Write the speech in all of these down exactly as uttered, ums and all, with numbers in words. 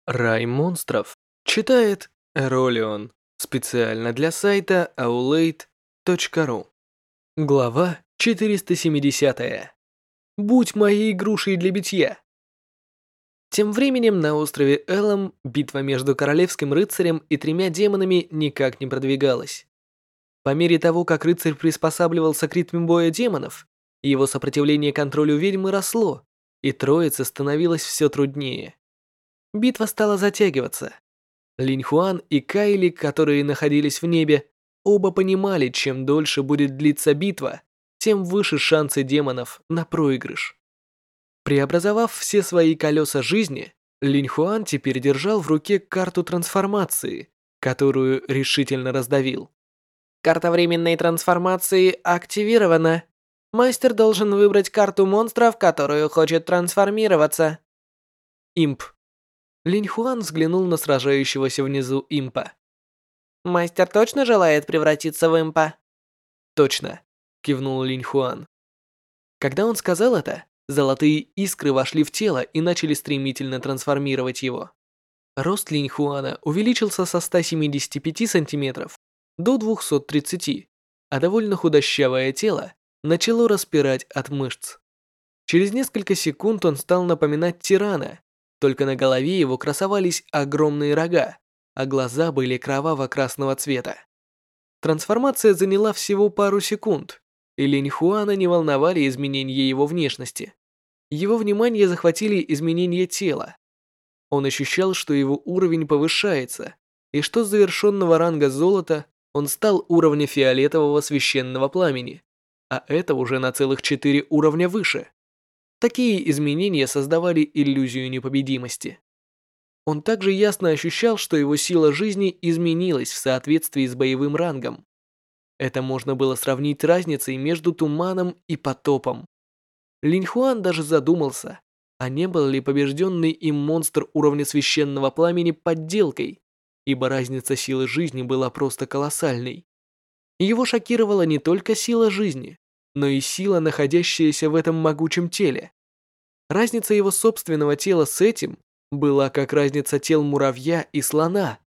Рай монстров читает Эролион специально для сайта аулейт точка ру. Глава четыреста семидесятая. Будь моей грушей для битья. Тем временем на острове Элом битва между королевским рыцарем и тремя демонами никак не продвигалась. По мере того, как рыцарь приспосабливался к ритму боя демонов, его сопротивление контролю ведьмы росло, и троице становилось все труднее. Битва стала затягиваться. Линь Хуан и Кайли, которые находились в небе, оба понимали, чем дольше будет длиться битва, тем выше шансы демонов на проигрыш. Преобразовав все свои колеса жизни, Линь Хуан теперь держал в руке карту трансформации, которую решительно раздавил. Карта временной трансформации активирована. Мастер должен выбрать карту монстра, в которую хочет трансформироваться. Имп. Линь Хуан взглянул на сражающегося внизу импа. «Мастер точно желает превратиться в импа?» «Точно», — кивнул Линь Хуан. Когда он сказал это, золотые искры вошли в тело и начали стремительно трансформировать его. Рост Линь Хуана увеличился со ста семидесяти пяти сантиметров до двухсот тридцати, а довольно худощавое тело начало распирать от мышц. Через несколько секунд он стал напоминать тирана, только на голове его красовались огромные рога, а глаза были кроваво-красного цвета. Трансформация заняла всего пару секунд, и Линь Хуана не волновали изменения его внешности. Его внимание захватили изменения тела. Он ощущал, что его уровень повышается, и что с завершенного ранга золота он стал уровня фиолетового священного пламени, а это уже на целых четыре уровня выше. Такие изменения создавали иллюзию непобедимости. Он также ясно ощущал, что его сила жизни изменилась в соответствии с боевым рангом. Это можно было сравнить разницей между туманом и потопом. Линь Хуан даже задумался, а не был ли побежденный им монстр уровня священного пламени подделкой, ибо разница силы жизни была просто колоссальной. Его шокировала не только сила жизни, но и сила, находящаяся в этом могучем теле. Разница его собственного тела с этим была как разница тел муравья и слона.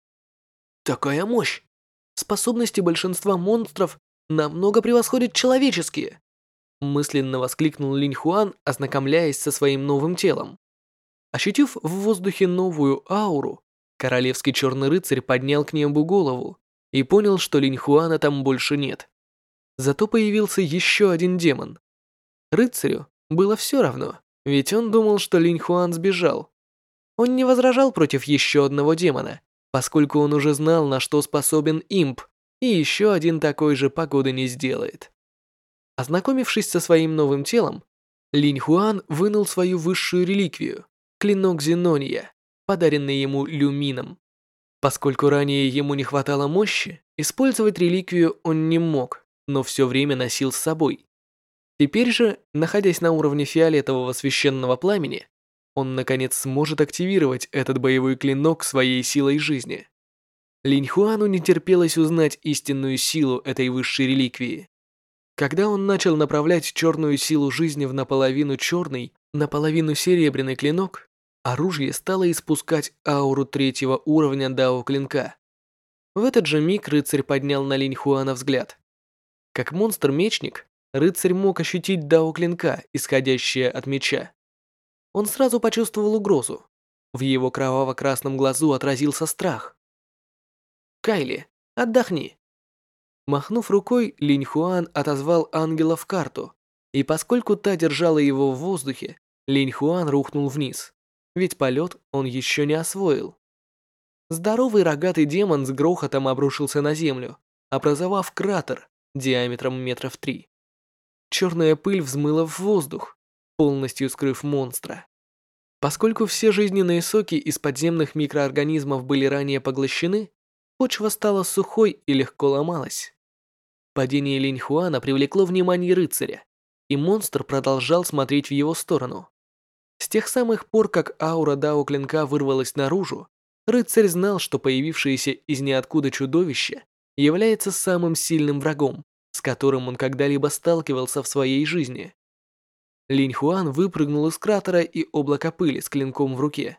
Такая мощь! Способности большинства монстров намного превосходят человеческие! Мысленно воскликнул Линь Хуан, ознакомляясь со своим новым телом. Ощутив в воздухе новую ауру, королевский черный рыцарь поднял к небу голову и понял, что Линь Хуана там больше нет. Зато появился еще один демон. Рыцарю было все равно, ведь он думал, что Линь Хуан сбежал. Он не возражал против еще одного демона, поскольку он уже знал, на что способен имп, и еще один такой же погоды не сделает. Ознакомившись со своим новым телом, Линь Хуан вынул свою высшую реликвию – клинок Зенония, подаренный ему Люмином. Поскольку ранее ему не хватало мощи, использовать реликвию он не мог, но все время носил с собой. Теперь же, находясь на уровне фиолетового священного пламени, он наконец сможет активировать этот боевой клинок своей силой жизни. Линь Хуану не терпелось узнать истинную силу этой высшей реликвии. Когда он начал направлять черную силу жизни в наполовину черный, наполовину серебряный клинок, оружие стало испускать ауру третьего уровня дао клинка. В этот же миг рыцарь поднял на Линь Хуана взгляд. Как монстр-мечник, рыцарь мог ощутить дао клинка, исходящее от меча. Он сразу почувствовал угрозу. В его кроваво-красном глазу отразился страх. «Кайли, отдохни!» Махнув рукой, Линь Хуан отозвал ангела в карту, и поскольку та держала его в воздухе, Линь Хуан рухнул вниз, ведь полет он еще не освоил. Здоровый рогатый демон с грохотом обрушился на землю, образовав кратер диаметром метров три. Черная пыль взмыла в воздух, полностью скрыв монстра. Поскольку все жизненные соки из подземных микроорганизмов были ранее поглощены, почва стала сухой и легко ломалась. Падение Линь Хуана привлекло внимание рыцаря, и монстр продолжал смотреть в его сторону. С тех самых пор, как аура дао клинка вырвалась наружу, рыцарь знал, что появившееся из ниоткуда чудовище является самым сильным врагом, с которым он когда-либо сталкивался в своей жизни. Линь Хуан выпрыгнул из кратера и облака пыли с клинком в руке.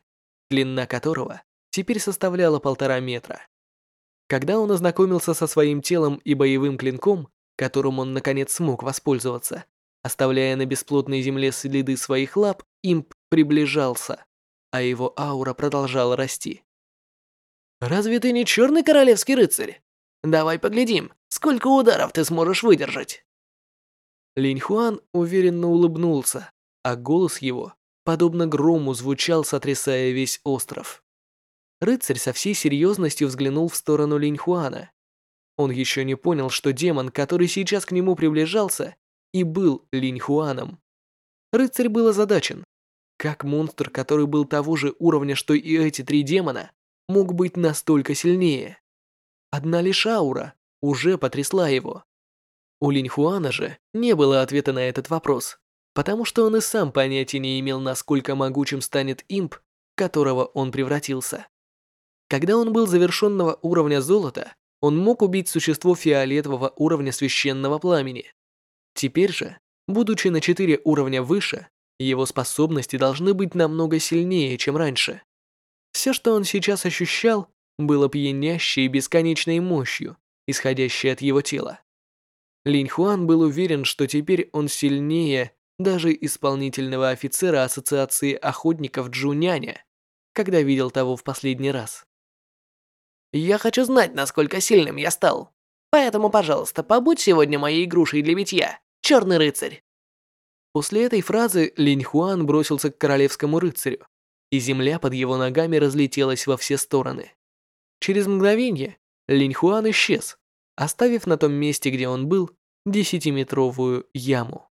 длина которого теперь составляла полтора метра. Когда он ознакомился со своим телом и боевым клинком, которым он наконец смог воспользоваться, оставляя на бесплотной земле следы своих лап, имп приближался, а его аура продолжала расти. «Разве ты не черный королевский рыцарь? Давай поглядим, сколько ударов ты сможешь выдержать!» Линь Хуан уверенно улыбнулся, а голос его, подобно грому, звучал, сотрясая весь остров. Рыцарь со всей серьезностью взглянул в сторону Линь Хуана. Он еще не понял, что демон, который сейчас к нему приближался, и был Линь Хуаном. Рыцарь был озадачен. Как монстр, который был того же уровня, что и эти три демона, мог быть настолько сильнее? Одна лишь аура уже потрясла его. У Линь Хуана же не было ответа на этот вопрос, потому что он и сам понятия не имел, насколько могучим станет имп, в которого он превратился. Когда он был завершенного уровня золота, он мог убить существо фиолетового уровня священного пламени. Теперь же, будучи на четыре уровня выше, его способности должны быть намного сильнее, чем раньше. Все, что он сейчас ощущал, было пьянящей и бесконечной мощью, исходящей от его тела. Линь Хуан был уверен, что теперь он сильнее даже исполнительного офицера Ассоциации охотников Джуняня, когда видел того в последний раз. «Я хочу знать, насколько сильным я стал. Поэтому, пожалуйста, побудь сегодня моей игрушей для битья, черный рыцарь». После этой фразы Линь Хуан бросился к королевскому рыцарю, и земля под его ногами разлетелась во все стороны. Через мгновение Линь Хуан исчез, оставив на том месте, где он был, десятиметровую яму.